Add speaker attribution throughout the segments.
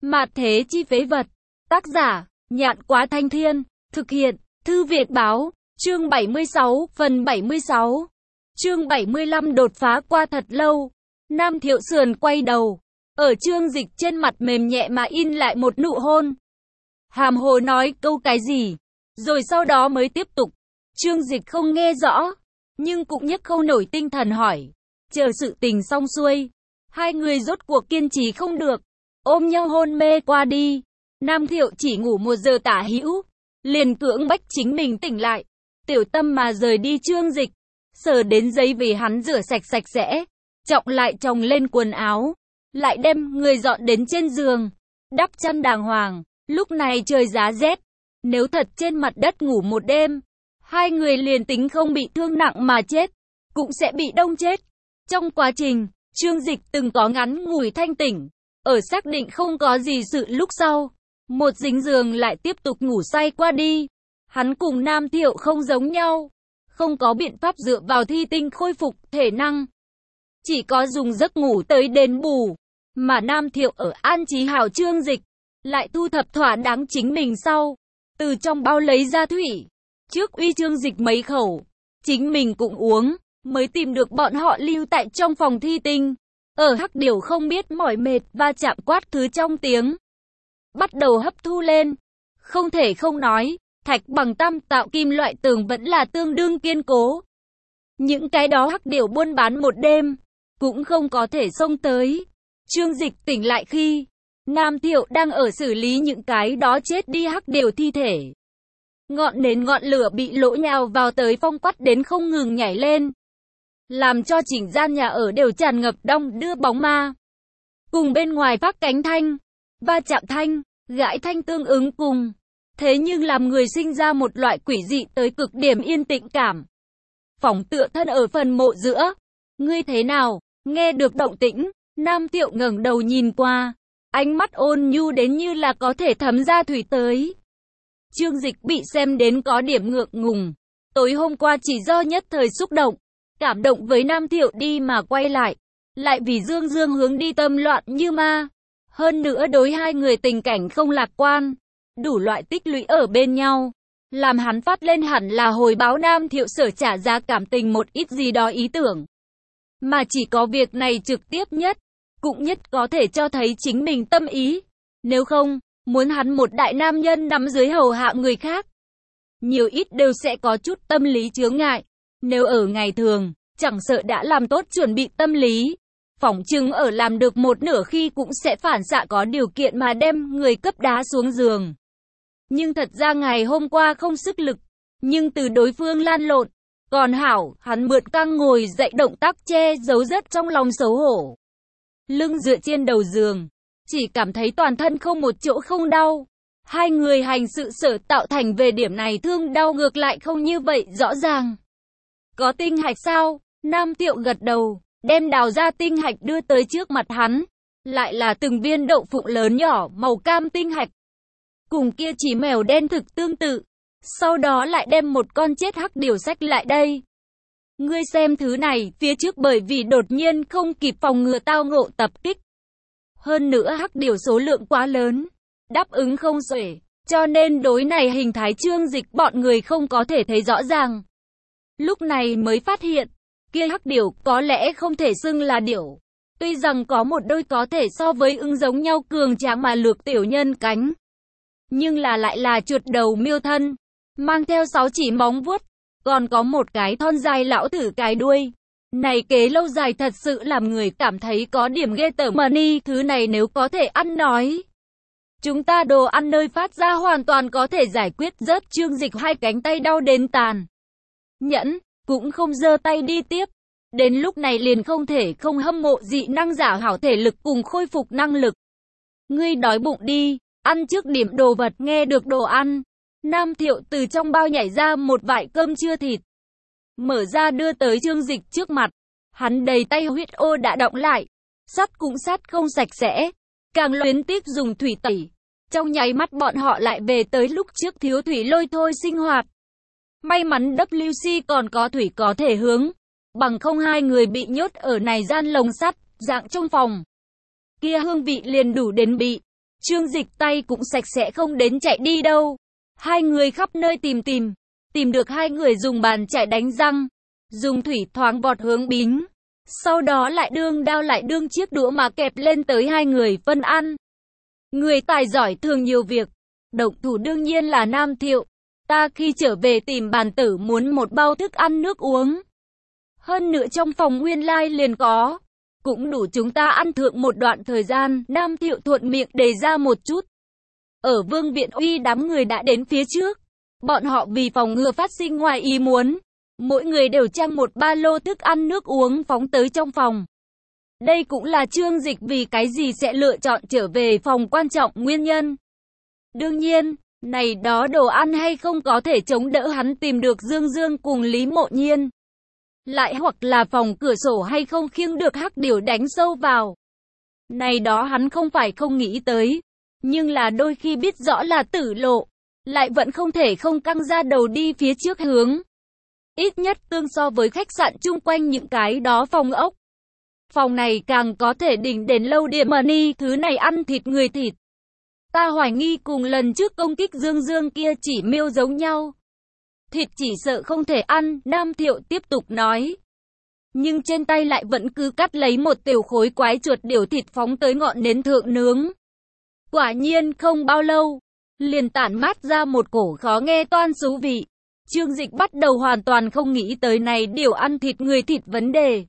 Speaker 1: Mạt thế chi phế vật. Tác giả, Nhạn Quá Thanh Thiên. Thực hiện, Thư Việt Báo. Chương 76, phần 76. Chương 75 đột phá qua thật lâu. Nam Thiệu sườn quay đầu. Ở Trương Dịch trên mặt mềm nhẹ mà in lại một nụ hôn. Hàm hồ nói câu cái gì, rồi sau đó mới tiếp tục. Trương Dịch không nghe rõ, nhưng cũng nhấc không nổi tinh thần hỏi. Chờ sự tình xong xuôi, hai người rốt cuộc kiên trì không được, ôm nhau hôn mê qua đi. Nam Thiệu chỉ ngủ 1 giờ tả hữu, liền cưỡng bách chính mình tỉnh lại. Tiểu tâm mà rời đi Trương Dịch, sờ đến giấy vì hắn rửa sạch sẽ, trọng lại chồng lên quần áo, lại đem người dọn đến trên giường, đắp chăn đàng hoàng. Lúc này trời giá rét, nếu thật trên mặt đất ngủ một đêm, hai người liền tính không bị thương nặng mà chết, cũng sẽ bị đông chết. Trong quá trình, Trương Dịch từng có ngắn ngủi thanh tỉnh, ở xác định không có gì sự lúc sau, một dính giường lại tiếp tục ngủ say qua đi. Hắn cùng Nam Thiệu không giống nhau, không có biện pháp dựa vào thi tinh khôi phục thể năng, chỉ có dùng giấc ngủ tới đền bù. Mà Nam Thiệu ở an trí hảo Trương Dịch, lại thu thập thỏa đáng chính mình sau, từ trong bao lấy ra thủy, trước uy Trương Dịch mấy khẩu, chính mình cũng uống, mới tìm được bọn họ lưu tại trong phòng thi tinh. Ở Hắc Điểu không biết mỏi mệt và chạm quát thứ trong tiếng, bắt đầu hấp thu lên. Không thể không nói, thạch bằng tam tạo kim loại tường vẫn là tương đương kiên cố. Những cái đó Hắc Điểu buôn bán một đêm, cũng không có thể xông tới. Trương Dịch tỉnh lại khi Nam Thiệu đang ở xử lý những cái đó chết đi Hắc Điểu thi thể. Ngọn nến ngọn lửa bị lỗ nhào vào tới phong quắt đến không ngừng nhảy lên, làm cho chỉnh gian nhà ở đều tràn ngập đong đưa bóng ma. Cùng bên ngoài phát cánh thanh, va chạm thanh, gãi thanh tương ứng cùng. Thế nhưng làm người sinh ra một loại quỷ dị tới cực điểm yên tĩnh cảm. Phỏng tựa thân ở phần mộ giữa. Ngươi thế nào? Nghe được động tĩnh, Nam Thiệu ngẩng đầu nhìn qua, ánh mắt ôn nhu đến như là có thể thấm ra thủy tới. Trương Dịch bị xem đến có điểm ngượng ngùng. Tối hôm qua chỉ do nhất thời xúc động, cảm động với Nam Thiệu đi mà quay lại vì Dương Dương hướng đi tâm loạn như ma. Hơn nữa đối hai người tình cảnh không lạc quan, đủ loại tích lũy ở bên nhau, làm hắn phát lên hẳn là hồi báo Nam Thiệu sở trả giá cảm tình một ít gì đó ý tưởng. Mà chỉ có việc này trực tiếp nhất, cũng nhất có thể cho thấy chính mình tâm ý. Nếu không, muốn hắn một đại nam nhân nắm dưới hầu hạ người khác, nhiều ít đều sẽ có chút tâm lý chướng ngại. Nếu ở ngày thường, chẳng sợ đã làm tốt chuẩn bị tâm lý, phỏng chừng ở làm được một nửa khi cũng sẽ phản xạ có điều kiện mà đem người cấp đá xuống giường. Nhưng thật ra ngày hôm qua không sức lực, nhưng từ đối phương lan lộn, còn hảo, hắn mượn căng ngồi dậy động tác che giấu rất trong lòng xấu hổ. Lưng dựa trên đầu giường, chỉ cảm thấy toàn thân không một chỗ không đau. Hai người hành sự sở tạo thành về điểm này thương đau ngược lại không như vậy rõ ràng. Có tinh hạch sao? Nam Thiệu gật đầu, đem đào ra tinh hạch đưa tới trước mặt hắn. Lại là từng viên đậu phụng lớn nhỏ màu cam tinh hạch. Cùng kia chỉ mèo đen thực tương tự. Sau đó lại đem một con chết Hắc Điểu xách lại đây. Ngươi xem thứ này, phía trước bởi vì đột nhiên không kịp phòng ngừa tao ngộ tập kích. Hơn nữa Hắc Điểu số lượng quá lớn, đáp ứng không xuể, cho nên đối này hình thái Trương Dịch bọn người không có thể thấy rõ ràng. Lúc này mới phát hiện, kia Hắc Điểu có lẽ không thể xưng là điểu. Tuy rằng có một đôi có thể so với ưng giống nhau cường tráng mà lược tiểu nhân cánh, nhưng lại là chuột đầu miêu thân, mang theo 6 chỉ móng vuốt, còn có một cái thon dài lão tử cái đuôi. Này kế lâu dài thật sự làm người cảm thấy có điểm ghê tởm mà ni, thứ này nếu có thể ăn nói. Chúng ta đồ ăn nơi phát ra hoàn toàn có thể giải quyết rớt Trương Dịch hai cánh tay đau đến tàn nhẫn, cũng không giơ tay đi tiếp. Đến lúc này liền không thể không hâm mộ dị năng giả hảo thể lực cùng khôi phục năng lực. Ngươi đói bụng đi, ăn trước điểm đồ vật. Nghe được đồ ăn, Nam Thiệu từ trong bao nhảy ra một vại cơm chưa thịt, mở ra đưa tới Trương Dịch trước mặt. Hắn đầy tay huyết ô đã đọng lại, sắt cũng sắt không sạch sẽ, càng luyến tiếc dùng thủy tẩy. Trong nháy mắt bọn họ lại về tới lúc trước thiếu thủy lôi thôi sinh hoạt. May mắn WC còn có thủy có thể hướng, bằng không hai người bị nhốt ở này gian lồng sắt, dạng trong phòng. Kia hương vị liền đủ đến bị Trương Dịch tay cũng sạch sẽ không đến chạy đi đâu. Hai người khắp nơi tìm được hai người dùng bàn chải đánh răng, dùng thủy thoáng bọt hướng bính. Sau đó lại đương đao lại đương chiếc đũa mà kẹp lên tới hai người phân ăn. Người tài giỏi thường nhiều việc. Động thủ đương nhiên là Nam Thiệu. Ta khi trở về tìm bàn tử muốn một bao thức ăn nước uống. Hơn nữa trong phòng nguyên lai liền có. Cũng đủ chúng ta ăn thượng một đoạn thời gian. Nam Thiệu thuận miệng đề ra một chút. Ở Vương Viện Uy đám người đã đến phía trước. Bọn họ vì phòng ngừa phát sinh ngoài ý muốn. Mỗi người đều trang một ba lô thức ăn nước uống phóng tới trong phòng. Đây cũng là Trương Dịch vì cái gì sẽ lựa chọn trở về phòng quan trọng nguyên nhân. Đương nhiên, này đó đồ ăn hay không có thể chống đỡ hắn tìm được Dương Dương cùng Lý Mộ Nhiên. Lại hoặc là phòng cửa sổ hay không khiêng được hắc điểu đánh sâu vào. Này đó hắn không phải không nghĩ tới. Nhưng là đôi khi biết rõ là tử lộ. Lại vẫn không thể không căng ra đầu đi phía trước hướng. Ít nhất tương so với khách sạn chung quanh những cái đó phòng ốc. Phòng này càng có thể đỉnh đến lâu điểm money, thứ này ăn thịt người thịt. Ta hoài nghi cùng lần trước công kích Dương Dương kia chỉ miêu giống nhau. Thịt chỉ sợ không thể ăn, Nam Thiệu tiếp tục nói. Nhưng trên tay lại vẫn cứ cắt lấy một tiểu khối quái chuột điểu thịt phóng tới ngọn nến thượng nướng. Quả nhiên không bao lâu, liền tản mát ra một cổ khó nghe toan xú vị. Trương Dịch bắt đầu hoàn toàn không nghĩ tới này điều ăn thịt người thịt vấn đề.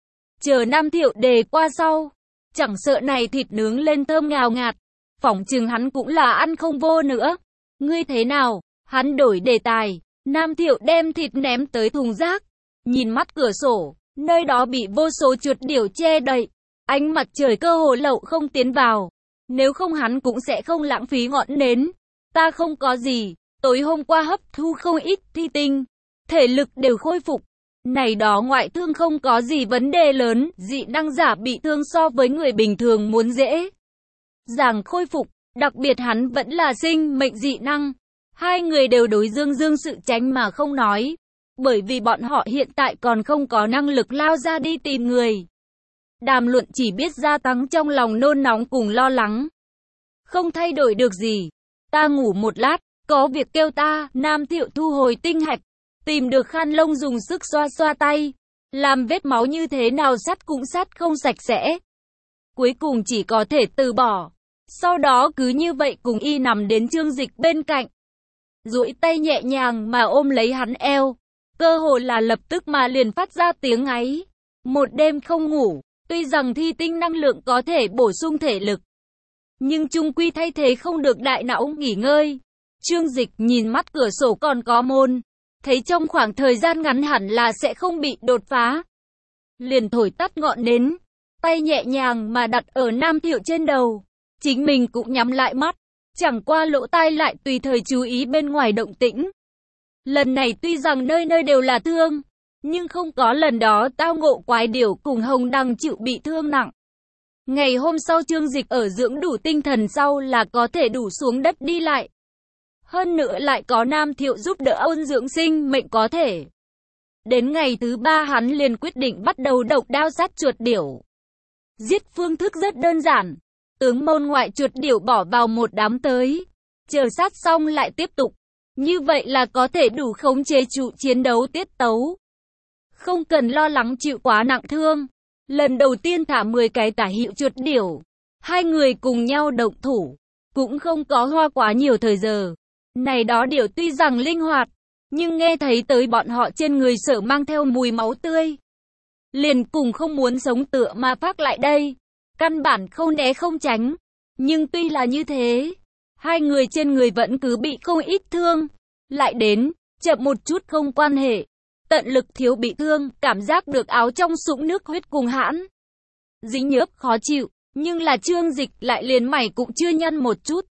Speaker 1: Chờ Nam Thiệu đề qua sau, chẳng sợ này thịt nướng lên thơm ngào ngạt, phỏng chừng hắn cũng là ăn không vô nữa. Ngươi thế nào? Hắn đổi đề tài, Nam Thiệu đem thịt ném tới thùng rác, nhìn mắt cửa sổ, nơi đó bị vô số chuột điểu che đậy, ánh mặt trời cơ hồ lậu không tiến vào. Nếu không hắn cũng sẽ không lãng phí ngọn nến. Ta không có gì, tối hôm qua hấp thu không ít thi tinh, thể lực đều khôi phục. Này đó ngoại thương không có gì vấn đề lớn, dị năng giả bị thương so với người bình thường muốn dễ dàng khôi phục, đặc biệt hắn vẫn là sinh mệnh dị năng. Hai người đều đối Dương Dương sự tránh mà không nói, bởi vì bọn họ hiện tại còn không có năng lực lao ra đi tìm người. Đàm luận chỉ biết gia tăng trong lòng nôn nóng cùng lo lắng. Không thay đổi được gì. Ta ngủ một lát, có việc kêu ta. Nam Thiệu thu hồi tinh hạch, tìm được khăn lông dùng sức xoa xoa tay. Làm vết máu như thế nào sắt cũng sắt không sạch sẽ. Cuối cùng chỉ có thể từ bỏ. Sau đó cứ như vậy cùng y nằm đến Trương Dịch bên cạnh. Duỗi tay nhẹ nhàng mà ôm lấy hắn eo. Cơ hồ là lập tức mà liền phát ra tiếng ngáy. Một đêm không ngủ. Tuy rằng thi tinh năng lượng có thể bổ sung thể lực, nhưng chung quy thay thế không được đại não nghỉ ngơi. Trương Dịch nhìn mắt cửa sổ còn có môn, thấy trong khoảng thời gian ngắn hẳn là sẽ không bị đột phá. Liền thổi tắt ngọn nến, tay nhẹ nhàng mà đặt ở Nam Thiệu trên đầu. Chính mình cũng nhắm lại mắt, chẳng qua lỗ tai lại tùy thời chú ý bên ngoài động tĩnh. Lần này tuy rằng nơi nơi đều là thương, nhưng không có lần đó tao ngộ quái điểu cùng Hồng Đằng chịu bị thương nặng. Ngày hôm sau Trương Dịch ở dưỡng đủ tinh thần sau là có thể đủ xuống đất đi lại. Hơn nữa lại có Nam Thiệu giúp đỡ ôn dưỡng sinh mệnh có thể. Đến ngày thứ 3 hắn liền quyết định bắt đầu độc đao sát chuột điểu. Giết phương thức rất đơn giản. Tướng môn ngoại chuột điểu bỏ vào một đám tới. Chờ sát xong lại tiếp tục. Như vậy là có thể đủ khống chế trụ chiến đấu tiết tấu. Không cần lo lắng chịu quá nặng thương. Lần đầu tiên thả 10 cái tả hiệu chuột điểu. Hai người cùng nhau động thủ. Cũng không có hoa quá nhiều thời giờ. Này đó điểu tuy rằng linh hoạt, nhưng nghe thấy tới bọn họ trên người sở mang theo mùi máu tươi. Liền cùng không muốn sống tựa mà phát lại đây. Căn bản không né không tránh. Nhưng tuy là như thế, hai người trên người vẫn cứ bị không ít thương. Lại đến, chậm một chút không quan hệ. Tận lực thiếu bị thương, cảm giác được áo trong sũng nước huyết cùng hãn. Dính nhớp khó chịu, nhưng là Trương Dịch lại liền mày cũng chưa nhăn một chút.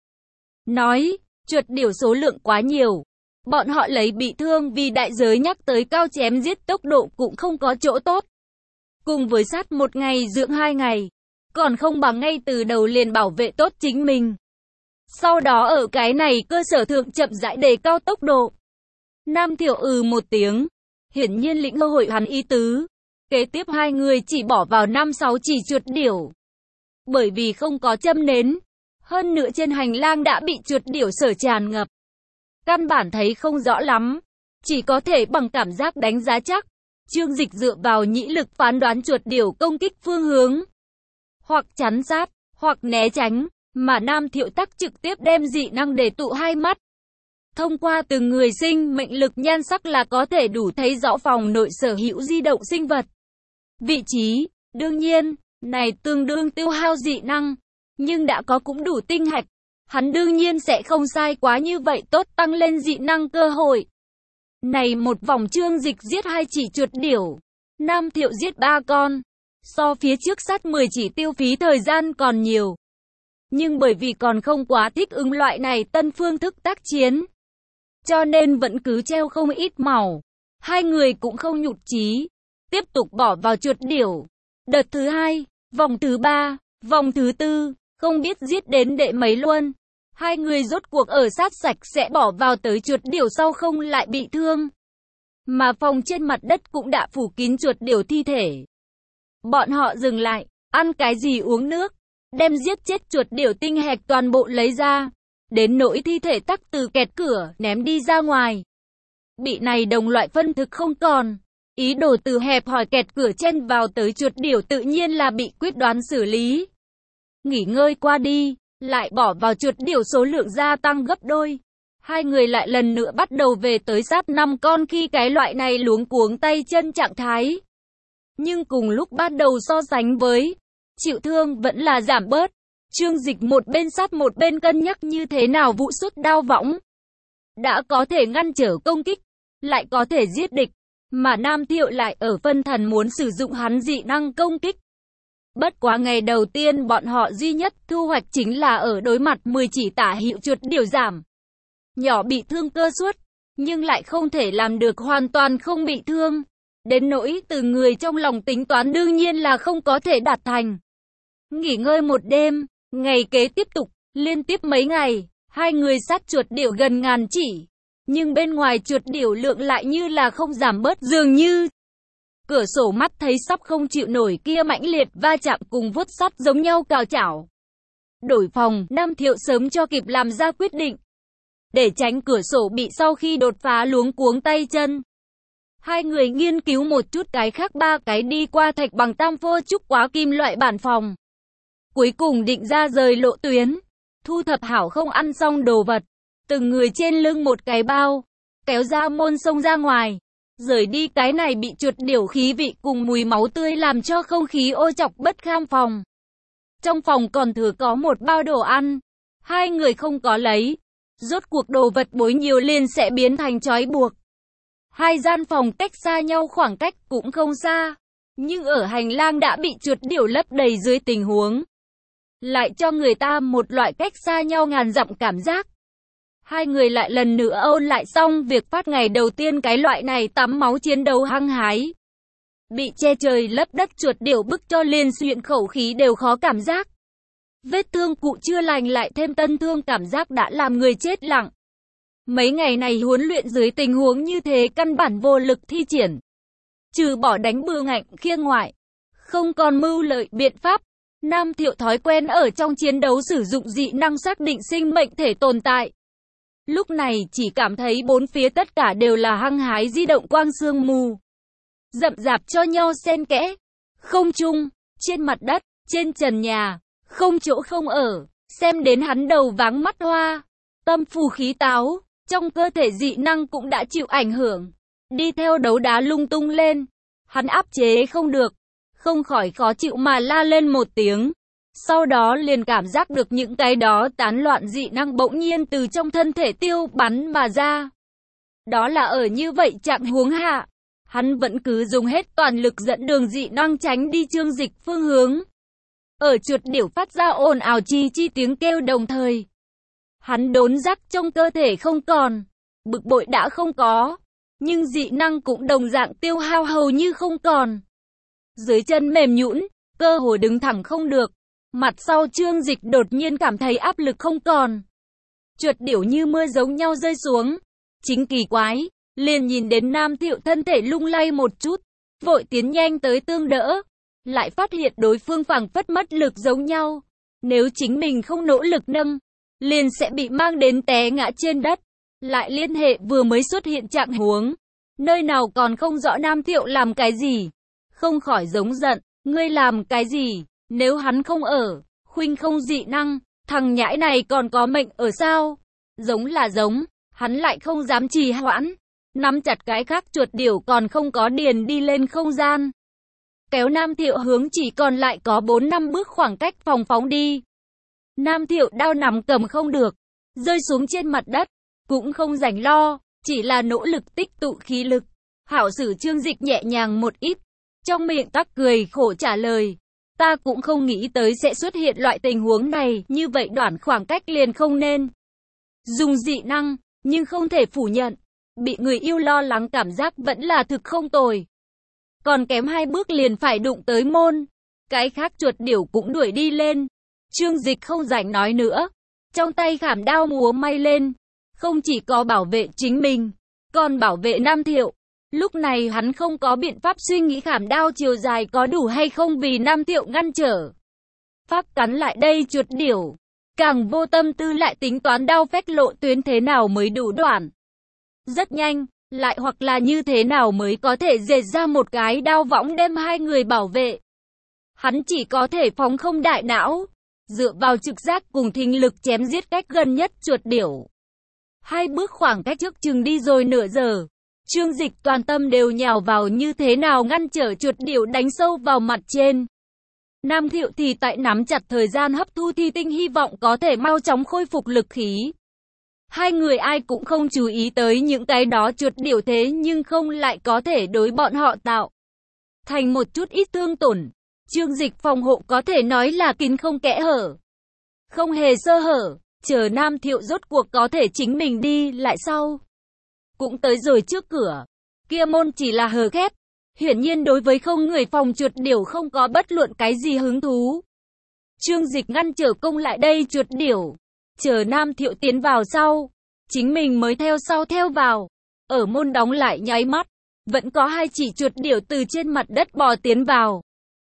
Speaker 1: Nói, chuột điểu số lượng quá nhiều. Bọn họ lấy bị thương vì đại giới nhắc tới cao chém giết tốc độ cũng không có chỗ tốt. Cùng với sát một ngày dưỡng 2 ngày, còn không bằng ngay từ đầu liền bảo vệ tốt chính mình. Sau đó ở cái này cơ sở thượng chậm rãi đề cao tốc độ. Nam Thiệu một tiếng. Hiển nhiên lĩnh hội hắn ý tứ. Kế tiếp hai người chỉ bỏ vào 5-6 chỉ chuột điểu. Bởi vì không có châm nến. Hơn nữa trên hành lang đã bị chuột điểu sở tràn ngập. Căn bản thấy không rõ lắm, chỉ có thể bằng cảm giác đánh giá chắc. Trương Dịch dựa vào nhĩ lực phán đoán chuột điểu công kích phương hướng, hoặc chắn sát, hoặc né tránh, mà Nam Thiệu Tắc trực tiếp đem dị năng để tụ hai mắt. Thông qua từng người sinh mệnh lực nhan sắc là có thể đủ thấy rõ phòng nội sở hữu di động sinh vật. Vị trí, đương nhiên, này tương đương tiêu hao dị năng, nhưng đã có cũng đủ tinh hạch. Hắn đương nhiên sẽ không sai quá như vậy, tốt tăng lên dị năng cơ hội. Này một vòng Trương Dịch giết 2 chỉ chuột điểu, Nam Thiệu giết 3 con. So phía trước sát 10 chỉ tiêu phí thời gian còn nhiều. Nhưng bởi vì còn không quá thích ứng loại này tân phương thức tác chiến, cho nên vẫn cứ treo không ít màu. Hai người cũng không nhụt chí, tiếp tục bỏ vào chuột điểu. Đợt thứ 2, vòng thứ 3, vòng thứ 4, không biết giết đến đệ mấy luôn. Hai người rốt cuộc ở sát sạch sẽ bỏ vào tới chuột điểu sau không lại bị thương. Mà phòng trên mặt đất cũng đã phủ kín chuột điểu thi thể. Bọn họ dừng lại, ăn cái gì uống nước, đem giết chết chuột điểu tinh hạch toàn bộ lấy ra. Đến nỗi thi thể tắc từ kẹt cửa, ném đi ra ngoài. Bị này đồng loại phân thực không còn. Ý đồ từ hẹp hỏi kẹt cửa chen vào tới chuột điểu tự nhiên là bị quyết đoán xử lý. Nghỉ ngơi qua đi, lại bỏ vào chuột điểu số lượng gia tăng gấp đôi. Hai người lại lần nữa bắt đầu về tới sát 5 con khi cái loại này luống cuống tay chân trạng thái. Nhưng cùng lúc bắt đầu so sánh với, chịu thương vẫn là giảm bớt. Trương Dịch một bên sát một bên cân nhắc như thế nào vũ sút đao võng. Đã có thể ngăn trở công kích, lại có thể giết địch, mà Nam Thiệu lại ở phân thần muốn sử dụng hắn dị năng công kích. Bất quá ngày đầu tiên bọn họ duy nhất thu hoạch chính là ở đối mặt 10 chỉ tả hữu chuột điểu giảm. Nhỏ bị thương cơ suất, nhưng lại không thể làm được hoàn toàn không bị thương. Đến nỗi từ người trong lòng tính toán đương nhiên là không có thể đạt thành. Nghỉ ngơi một đêm, ngày kế tiếp tục, liên tiếp mấy ngày, hai người sát chuột điểu gần ngàn chỉ. Nhưng bên ngoài chuột điểu lượng lại như là không giảm bớt dường như. Cửa sổ mắt thấy sắp không chịu nổi kia mãnh liệt va chạm cùng vuốt sắt giống nhau cào chảo. Đổi phòng, Nam Thiệu sớm cho kịp làm ra quyết định. Để tránh cửa sổ bị sau khi đột phá luống cuống tay chân. Hai người nghiên cứu một chút cái khác 3 cái đi qua thạch bằng tam phô trúc quá kim loại bản phòng. Cuối cùng định ra rời lộ tuyến. Thu thập hảo không ăn xong đồ vật. Từng người trên lưng một cái bao. Kéo ra môn xông ra ngoài. Rời đi cái này bị chuột điểu khí vị cùng mùi máu tươi làm cho không khí ô chọc bất kham phòng. Trong phòng còn thừa có một bao đồ ăn. Hai người không có lấy. Rốt cuộc đồ vật bối nhiều liền sẽ biến thành trói buộc. Hai gian phòng cách xa nhau khoảng cách cũng không xa. Nhưng ở hành lang đã bị chuột điểu lấp đầy dưới tình huống. Lại cho người ta một loại cách xa nhau ngàn dặm cảm giác. Hai người lại lần nữa ôn lại xong việc phát ngày đầu tiên cái loại này tắm máu chiến đấu hăng hái. Bị che trời lấp đất chuột điểu bức cho liền xuyện khẩu khí đều khó cảm giác. Vết thương cụ chưa lành lại thêm tân thương cảm giác đã làm người chết lặng. Mấy ngày này huấn luyện dưới tình huống như thế căn bản vô lực thi triển. Trừ bỏ đánh bừa ngạnh khiêng ngoại. Không còn mưu lợi biện pháp. Nam Thiệu thói quen ở trong chiến đấu sử dụng dị năng xác định sinh mệnh thể tồn tại. Lúc này chỉ cảm thấy bốn phía tất cả đều là hăng hái di động quang sương mù. Rậm rạp cho nhau xen kẽ. Không trung, trên mặt đất, trên trần nhà, không chỗ không ở. Xem đến hắn đầu váng mắt hoa. Tâm phù khí táo, trong cơ thể dị năng cũng đã chịu ảnh hưởng. Đi theo đấu đá lung tung lên. Hắn áp chế không được. Không khỏi khó chịu mà la lên một tiếng. Sau đó liền cảm giác được những cái đó tán loạn dị năng bỗng nhiên từ trong thân thể tiêu bắn mà ra. Đó là ở như vậy trạng huống hạ. Hắn vẫn cứ dùng hết toàn lực dẫn đường dị năng tránh đi Trương Dịch phương hướng. Ở chuột điểu phát ra ồn ào chi chi tiếng kêu đồng thời. Hắn đốn giác trong cơ thể không còn. Bực bội đã không có. Nhưng dị năng cũng đồng dạng tiêu hao hầu như không còn. Dưới chân mềm nhũn, cơ hồ đứng thẳng không được. Mặt sau Trương Dịch đột nhiên cảm thấy áp lực không còn. Chuột điểu như mưa giống nhau rơi xuống. Chính kỳ quái, liền nhìn đến Nam Thiệu thân thể lung lay một chút, vội tiến nhanh tới tương đỡ. Lại phát hiện đối phương phảng phất mất lực giống nhau. Nếu chính mình không nỗ lực nâng, liền sẽ bị mang đến té ngã trên đất. Lại liên hệ vừa mới xuất hiện trạng huống. Nơi nào còn không rõ Nam Thiệu làm cái gì. Không khỏi giống giận, ngươi làm cái gì, nếu hắn không ở, Khuynh không dị năng, thằng nhãi này còn có mệnh ở sao? Giống là giống, hắn lại không dám trì hoãn. Nắm chặt cái khác chuột điểu còn không có điền đi lên không gian. Kéo Nam Thiệu hướng chỉ còn lại có 4-5 bước khoảng cách phòng phóng đi. Nam Thiệu đao nằm cầm không được, rơi xuống trên mặt đất, cũng không rảnh lo, chỉ là nỗ lực tích tụ khí lực. Hảo sử Trương Dịch nhẹ nhàng một ít, trong miệng tắc cười khổ trả lời. Ta cũng không nghĩ tới sẽ xuất hiện loại tình huống này, như vậy đoạn khoảng cách liền không nên dùng dị năng, nhưng không thể phủ nhận, bị người yêu lo lắng cảm giác vẫn là thực không tồi. Còn kém 2 bước liền phải đụng tới môn, cái khác chuột điểu cũng đuổi đi lên. Trương Dịch không rảnh nói nữa, trong tay khảm đao múa may lên, không chỉ có bảo vệ chính mình, còn bảo vệ Nam Thiệu. Lúc này hắn không có biện pháp suy nghĩ khảm đao chiều dài có đủ hay không vì Nam Thiệu ngăn trở. Pháp cắn lại đây chuột điểu, càng vô tâm tư lại tính toán đao phách lộ tuyến thế nào mới đủ đoạn. Rất nhanh, lại hoặc là như thế nào mới có thể dệt ra một cái đao võng đem hai người bảo vệ. Hắn chỉ có thể phóng không đại não, dựa vào trực giác cùng thính lực chém giết cách gần nhất chuột điểu. 2 bước khoảng cách trước chừng đi rồi nửa giờ. Trương Dịch toàn tâm đều nhào vào như thế nào ngăn trở chuột điểu đánh sâu vào mặt trên. Nam Thiệu thì tại nắm chặt thời gian hấp thu thi tinh hy vọng có thể mau chóng khôi phục lực khí. Hai người ai cũng không chú ý tới những cái đó chuột điểu thế nhưng không lại có thể đối bọn họ tạo thành một chút ít thương tổn. Trương Dịch phòng hộ có thể nói là kín không kẽ hở, không hề sơ hở, chờ Nam Thiệu rốt cuộc có thể chính mình đi lại sau. Cũng tới rồi trước cửa, kia môn chỉ là hờ khép, hiển nhiên đối với không người phòng chuột điểu không có bất luận cái gì hứng thú. Trương Dịch ngăn trở công lại đây chuột điểu, chờ Nam Thiệu tiến vào sau, chính mình mới theo sau theo vào. Ở môn đóng lại nháy mắt, vẫn có 2 chỉ chuột điểu từ trên mặt đất bò tiến vào.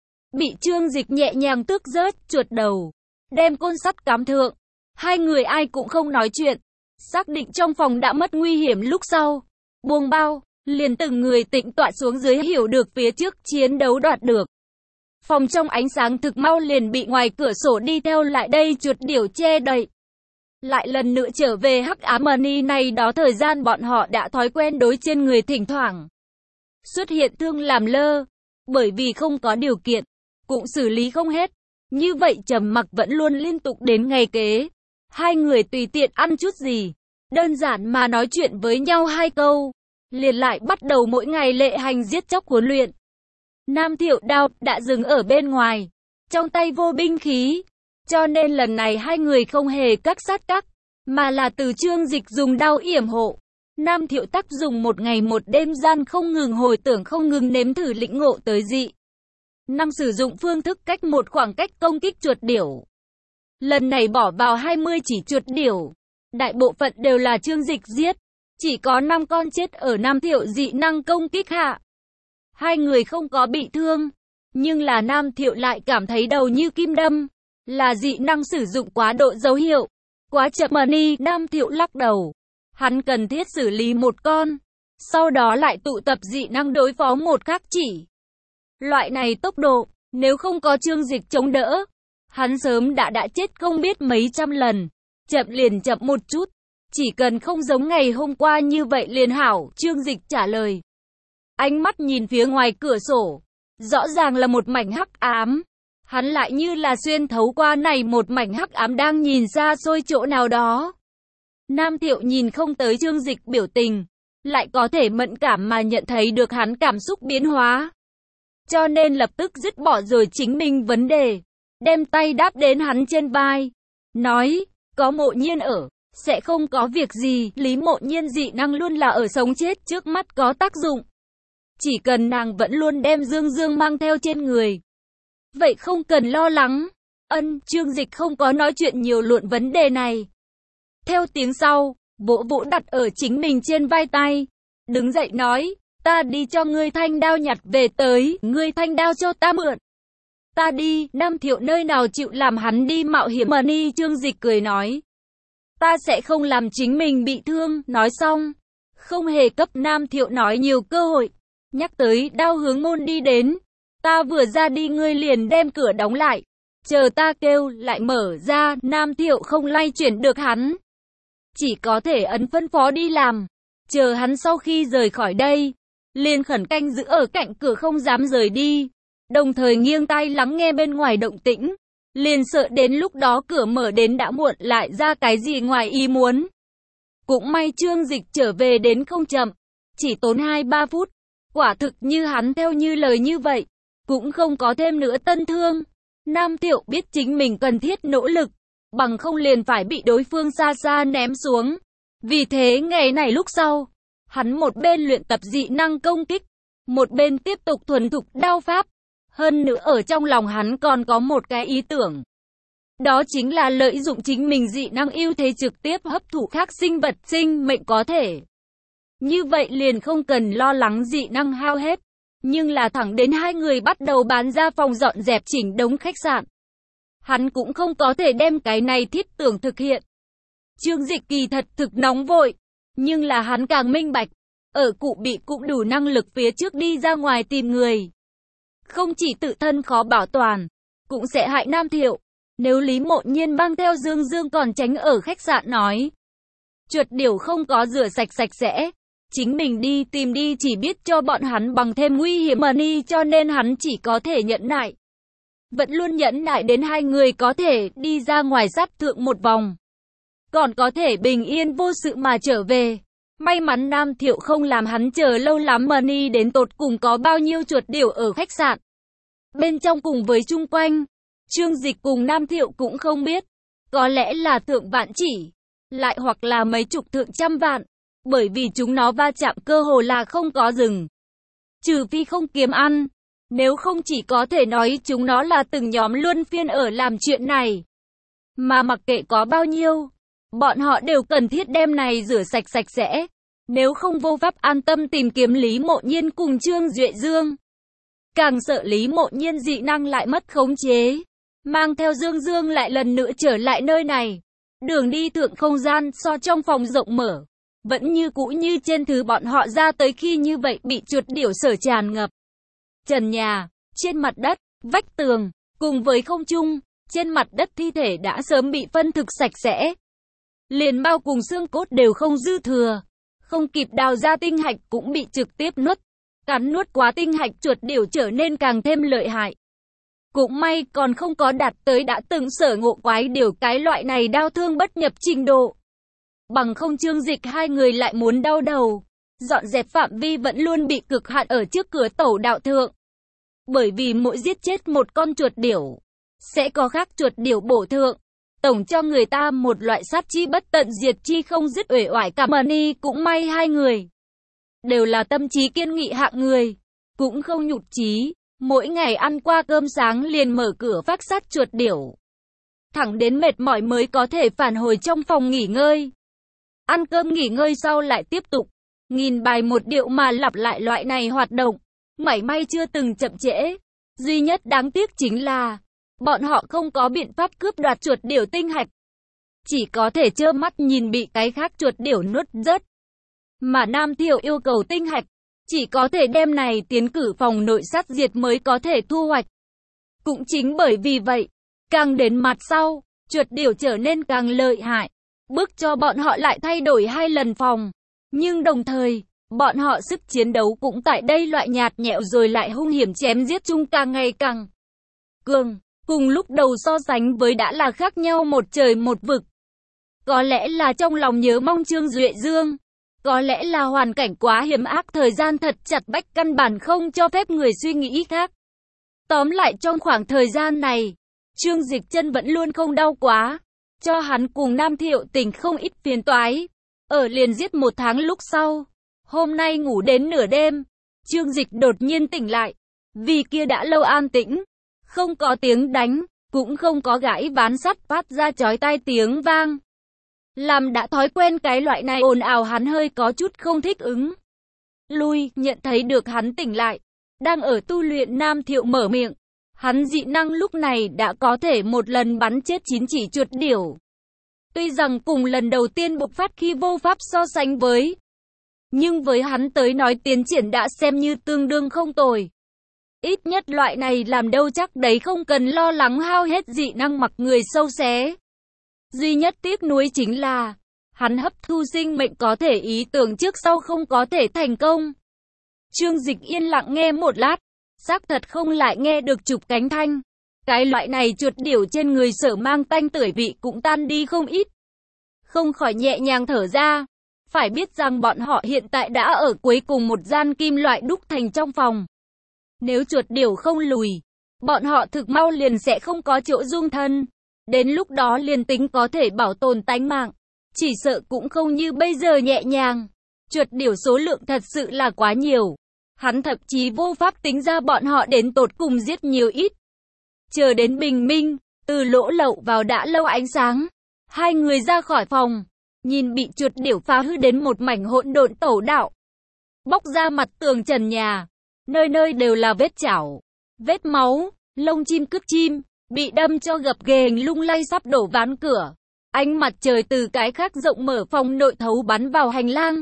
Speaker 1: Bị Trương Dịch nhẹ nhàng tước rớt chuột đầu, đem côn sắt cắm thượng. Hai người ai cũng không nói chuyện, xác định trong phòng đã mất nguy hiểm lúc sau. Buông bao, liền từng người tĩnh tọa xuống dưới hiểu được phía trước chiến đấu đoạt được. Phòng trong ánh sáng thực mau liền bị ngoài cửa sổ đi theo lại đây chuột điểu che đậy. Lại lần nữa trở về hắc ám mani này đó thời gian bọn họ đã thói quen đối trên người thỉnh thoảng xuất hiện thương làm lơ, bởi vì không có điều kiện, cũng xử lý không hết. Như vậy trầm mặc vẫn luôn liên tục đến ngày kế. Hai người tùy tiện ăn chút gì, đơn giản mà nói chuyện với nhau 2 câu, liền lại bắt đầu mỗi ngày lệ hành giết chóc huấn luyện. Nam Thiệu đao đã dừng ở bên ngoài, trong tay vô binh khí, cho nên lần này hai người không hề cắt sát cắt, mà là từ Trương Dịch dùng đao yểm hộ. Nam Thiệu tắc dùng 1 ngày 1 đêm gian không ngừng hồi tưởng không ngừng nếm thử lĩnh ngộ tới dị năng sử dụng phương thức cách một khoảng cách công kích chuột điểu. Lần này bỏ vào 20 chỉ chuột điểu, đại bộ phận đều là Trương Dịch giết, chỉ có 5 con chết ở Nam Thiệu dị năng công kích hạ. 2 người không có bị thương, nhưng là Nam Thiệu lại cảm thấy đầu như kim đâm, là dị năng sử dụng quá độ dấu hiệu, quá chậm mani. Nam Thiệu lắc đầu, hắn cần thiết xử lý 1 con, sau đó lại tụ tập dị năng đối phó một khác chỉ. Loại này tốc độ, nếu không có Trương Dịch chống đỡ, hắn sớm đã chết không biết mấy trăm lần. Chậm liền chậm một chút, chỉ cần không giống ngày hôm qua như vậy liền hảo. Trương Dịch trả lời. Ánh mắt nhìn phía ngoài cửa sổ, rõ ràng là một mảnh hắc ám. Hắn lại như là xuyên thấu qua này một mảnh hắc ám đang nhìn xa xôi chỗ nào đó. Nam Thiệu nhìn không tới Trương Dịch biểu tình, lại có thể mẫn cảm mà nhận thấy được hắn cảm xúc biến hóa. Cho nên lập tức dứt bỏ rồi chính mình vấn đề, đem tay đáp đến hắn trên vai, nói, có Mộ Nhiên ở, sẽ không có việc gì. Lý Mộ Nhiên dị năng luôn là ở sống chết trước mắt có tác dụng. Chỉ cần nàng vẫn luôn đem Dương Dương mang theo trên người, vậy không cần lo lắng. Trương Dịch không có nói chuyện nhiều luận vấn đề này. Theo tiếng sau, vỗ vỗ đặt ở chính mình trên vai tay, đứng dậy nói, ta đi cho ngươi thanh đao nhặt về tới, ngươi thanh đao cho ta mượn. Ta đi, Nam Thiệu nơi nào chịu làm hắn đi mạo hiểm mà ni. Trương Dịch cười nói. Ta sẽ không làm chính mình bị thương. Nói xong, không hề cấp Nam Thiệu nói nhiều cơ hội. Nhắc tới đao hướng môn đi đến. Ta vừa ra đi ngươi liền đem cửa đóng lại. Chờ ta kêu lại mở ra. Nam Thiệu không lay chuyển được hắn. Chỉ có thể ấn phân phó đi làm. Chờ hắn sau khi rời khỏi đây, liền khẩn canh giữ ở cạnh cửa không dám rời đi. Đồng thời nghiêng tai lắng nghe bên ngoài động tĩnh. Liền sợ đến lúc đó cửa mở đến đã muộn lại ra cái gì ngoài ý muốn. Cũng may Trương Dịch trở về đến không chậm. Chỉ tốn 2-3 phút. Quả thực như hắn theo như lời như vậy. Cũng không có thêm nữa tân thương. Nam Thiệu biết chính mình cần thiết nỗ lực. Bằng không liền phải bị đối phương xa xa ném xuống. Vì thế ngày này lúc sau, hắn một bên luyện tập dị năng công kích, một bên tiếp tục thuần thục đao pháp. Hơn nữa ở trong lòng hắn còn có một cái ý tưởng. Đó chính là lợi dụng chính mình dị năng ưu thế trực tiếp hấp thụ khác sinh vật sinh mệnh có thể. Như vậy liền không cần lo lắng dị năng hao hết. Nhưng là thẳng đến hai người bắt đầu bán ra phòng dọn dẹp chỉnh đống khách sạn. Hắn cũng không có thể đem cái này thiết tưởng thực hiện. Trương Dịch kỳ thật thực nóng vội. Nhưng là hắn càng minh bạch. Ở cụ bị cũng đủ năng lực phía trước đi ra ngoài tìm người. Không chỉ tự thân khó bảo toàn, cũng sẽ hại Nam Thiệu. Nếu Lý Mộ Nhiên mang theo Dương Dương còn tránh ở khách sạn nói. Chuột điểu không có rửa sạch sạch sẽ. Chính mình đi tìm đi chỉ biết cho bọn hắn bằng thêm nguy hiểm mà ni cho nên hắn chỉ có thể nhẫn nại. Vẫn luôn nhẫn nại đến hai người có thể đi ra ngoài sát thượng một vòng. Còn có thể bình yên vô sự mà trở về. May mắn Nam Thiệu không làm hắn chờ lâu lắm mà ni đến tột cùng có bao nhiêu chuột điểu ở khách sạn. Bên trong cùng với chung quanh, Trương Dịch cùng Nam Thiệu cũng không biết. Có lẽ là thượng vạn chỉ, lại hoặc là mấy chục thượng trăm vạn. Bởi vì chúng nó va chạm cơ hồ là không có dừng. Trừ phi không kiếm ăn. Nếu không chỉ có thể nói chúng nó là từng nhóm luân phiên ở làm chuyện này. Mà mặc kệ có bao nhiêu, bọn họ đều cần thiết đem này rửa sạch sạch sẽ. Nếu không vô pháp an tâm tìm kiếm Lý Mộ Nhiên cùng Trương Duệ Dương. Càng sợ Lý Mộ Nhiên dị năng lại mất khống chế. Mang theo Dương Dương lại lần nữa trở lại nơi này. Đường đi thượng không gian so trong phòng rộng mở. Vẫn như cũ như trên thứ bọn họ ra tới khi như vậy bị chuột điểu sở tràn ngập. Trần nhà, trên mặt đất, vách tường, cùng với không trung, trên mặt đất thi thể đã sớm bị phân thực sạch sẽ. Liền bao cùng xương cốt đều không dư thừa. Không kịp đào ra tinh hạch cũng bị trực tiếp nuốt. Cắn nuốt quá tinh hạch chuột điểu trở nên càng thêm lợi hại. Cũng may còn không có đạt tới đã từng sở ngộ quái điểu cái loại này đau thương bất nhập trình độ. Bằng không Trương Dịch hai người lại muốn đau đầu. Dọn dẹp phạm vi vẫn luôn bị cực hạn ở trước cửa tẩu đạo thượng. Bởi vì mỗi giết chết một con chuột điểu, sẽ có khác chuột điểu bổ thượng. Tổng cho người ta một loại sát chi bất tận diệt chi không dứt uể oải cả mà ni. Cũng may hai người đều là tâm trí kiên nghị hạng người. Cũng không nhụt chí. Mỗi ngày ăn qua cơm sáng liền mở cửa phát sát chuột điểu. Thẳng đến mệt mỏi mới có thể phản hồi trong phòng nghỉ ngơi. Ăn cơm nghỉ ngơi sau lại tiếp tục. Nghìn bài một điệu mà lặp lại loại này hoạt động. Mảy may chưa từng chậm trễ. Duy nhất đáng tiếc chính là bọn họ không có biện pháp cướp đoạt chuột điểu tinh hạch. Chỉ có thể trơ mắt nhìn bị cái khác chuột điểu nuốt rớt. Mà Nam Thiệu yêu cầu tinh hạch. Chỉ có thể đem này tiến cử phòng nội sát diệt mới có thể thu hoạch. Cũng chính bởi vì vậy, càng đến mặt sau, chuột điểu trở nên càng lợi hại. Bước cho bọn họ lại thay đổi 2 lần phòng. Nhưng đồng thời, bọn họ sức chiến đấu cũng tại đây loại nhạt nhẽo rồi lại hung hiểm chém giết chung càng ngày càng cường. Cùng lúc đầu so sánh với đã là khác nhau một trời một vực. Có lẽ là trong lòng nhớ mong Trương Duệ Dương. Có lẽ là hoàn cảnh quá hiểm ác, thời gian thật chặt bách căn bản không cho phép người suy nghĩ khác. Tóm lại trong khoảng thời gian này, Trương Dịch chân vẫn luôn không đau quá. Cho hắn cùng Nam Thiệu tình không ít phiền toái. Ở liền giết 1 tháng lúc sau. Hôm nay ngủ đến nửa đêm. Trương Dịch đột nhiên tỉnh lại. Vì kia đã lâu an tĩnh. Không có tiếng đánh. Cũng không có gãi ván sắt phát ra chói tai tiếng vang. Làm đã thói quen cái loại này ồn ào hắn hơi có chút không thích ứng. Lui, nhận thấy được hắn tỉnh lại. Đang ở tu luyện Nam Thiệu mở miệng. Hắn dị năng lúc này đã có thể một lần bắn chết 9 chỉ chuột điểu. Tuy rằng cùng lần đầu tiên bộc phát khi vô pháp so sánh với, nhưng với hắn tới nói tiến triển đã xem như tương đương không tồi. Ít nhất loại này làm đâu chắc đấy không cần lo lắng hao hết dị năng mặc người sâu xé. Duy nhất tiếc nuối chính là, hắn hấp thu sinh mệnh có thể ý tưởng trước sau không có thể thành công. Trương Dịch yên lặng nghe một lát, xác thật không lại nghe được chụp cánh thanh. Cái loại này chuột điểu trên người sở mang tanh tưởi vị cũng tan đi không ít. Không khỏi nhẹ nhàng thở ra. Phải biết rằng bọn họ hiện tại đã ở cuối cùng một gian kim loại đúc thành trong phòng. Nếu chuột điểu không lùi, bọn họ thực mau liền sẽ không có chỗ dung thân. Đến lúc đó liền tính có thể bảo tồn tánh mạng, chỉ sợ cũng không như bây giờ nhẹ nhàng. Chuột điểu số lượng thật sự là quá nhiều. Hắn thậm chí vô pháp tính ra bọn họ đến tột cùng giết nhiều ít. Chờ đến bình minh, từ lỗ lậu vào đã lâu ánh sáng. Hai người ra khỏi phòng, nhìn bị chuột điểu phá hư đến một mảnh hỗn độn tẩu đạo. Bóc ra mặt tường trần nhà, nơi nơi đều là vết chảo, vết máu, lông chim cướp chim, bị đâm cho gập ghềnh lung lay sắp đổ ván cửa. Ánh mặt trời từ cái khác rộng mở phòng nội thấu bắn vào hành lang.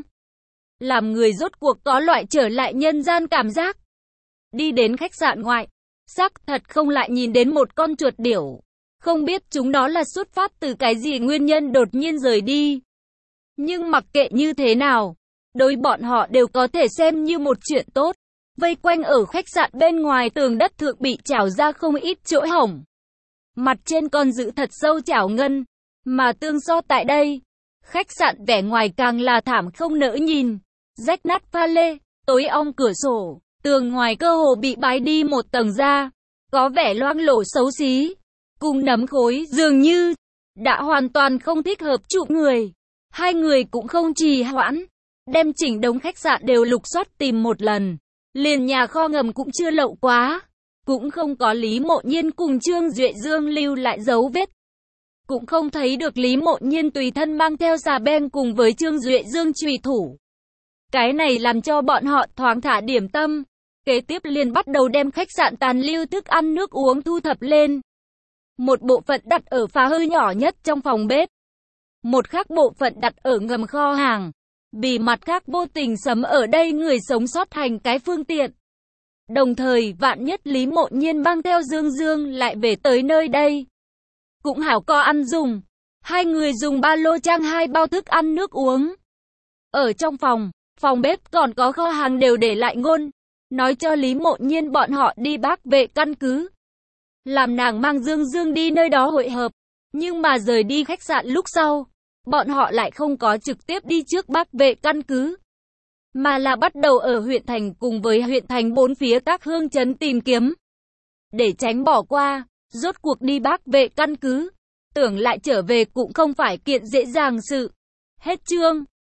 Speaker 1: Làm người rốt cuộc có loại trở lại nhân gian cảm giác. Đi đến khách sạn ngoại, xác thật không lại nhìn đến một con chuột điểu. Không biết chúng nó là xuất phát từ cái gì nguyên nhân đột nhiên rời đi. Nhưng mặc kệ như thế nào, đối bọn họ đều có thể xem như một chuyện tốt. Vây quanh ở khách sạn bên ngoài tường đất thượng bị chảo ra không ít chỗ hổng. Mặt trên còn giữ thật sâu chảo ngân, mà tương so tại đây. Khách sạn vẻ ngoài càng là thảm không nỡ nhìn. Rách nát pha lê, tối om cửa sổ, tường ngoài cơ hồ bị bái đi một tầng ra. Có vẻ loang lổ xấu xí. Cùng nấm khối dường như đã hoàn toàn không thích hợp chụp người. Hai người cũng không trì hoãn, đem chỉnh đống khách sạn đều lục soát tìm một lần. Liền nhà kho ngầm cũng chưa lậu quá, cũng không có Lý Mộ Nhiên cùng Trương Duệ Dương lưu lại dấu vết. Cũng không thấy được Lý Mộ Nhiên tùy thân mang theo xà beng cùng với Trương Duệ Dương chùy thủ. Cái này làm cho bọn họ thoáng thả điểm tâm. Kế tiếp liền bắt đầu đem khách sạn tàn lưu thức ăn nước uống thu thập lên. Một bộ phận đặt ở phá hư nhỏ nhất trong phòng bếp. Một khác bộ phận đặt ở ngầm kho hàng. Vì mặt khác vô tình sấm ở đây người sống sót thành cái phương tiện. Đồng thời vạn nhất Lý Mộ Nhiên mang theo Dương Dương lại về tới nơi đây. Cũng hảo co ăn dùng. Hai người dùng ba lô trang 2 bao thức ăn nước uống. Ở trong phòng bếp còn có kho hàng đều để lại ngôn. Nói cho Lý Mộ Nhiên bọn họ đi Bắc Vệ căn cứ. Làm nàng mang Dương Dương đi nơi đó hội hợp. Nhưng mà rời đi khách sạn lúc sau, bọn họ lại không có trực tiếp đi trước Bắc Vệ căn cứ. Mà là bắt đầu ở huyện thành cùng với huyện thành 4 phía các hương trấn tìm kiếm. Để tránh bỏ qua, rốt cuộc đi Bắc Vệ căn cứ. Tưởng lại trở về cũng không phải kiện dễ dàng sự. Hết chương.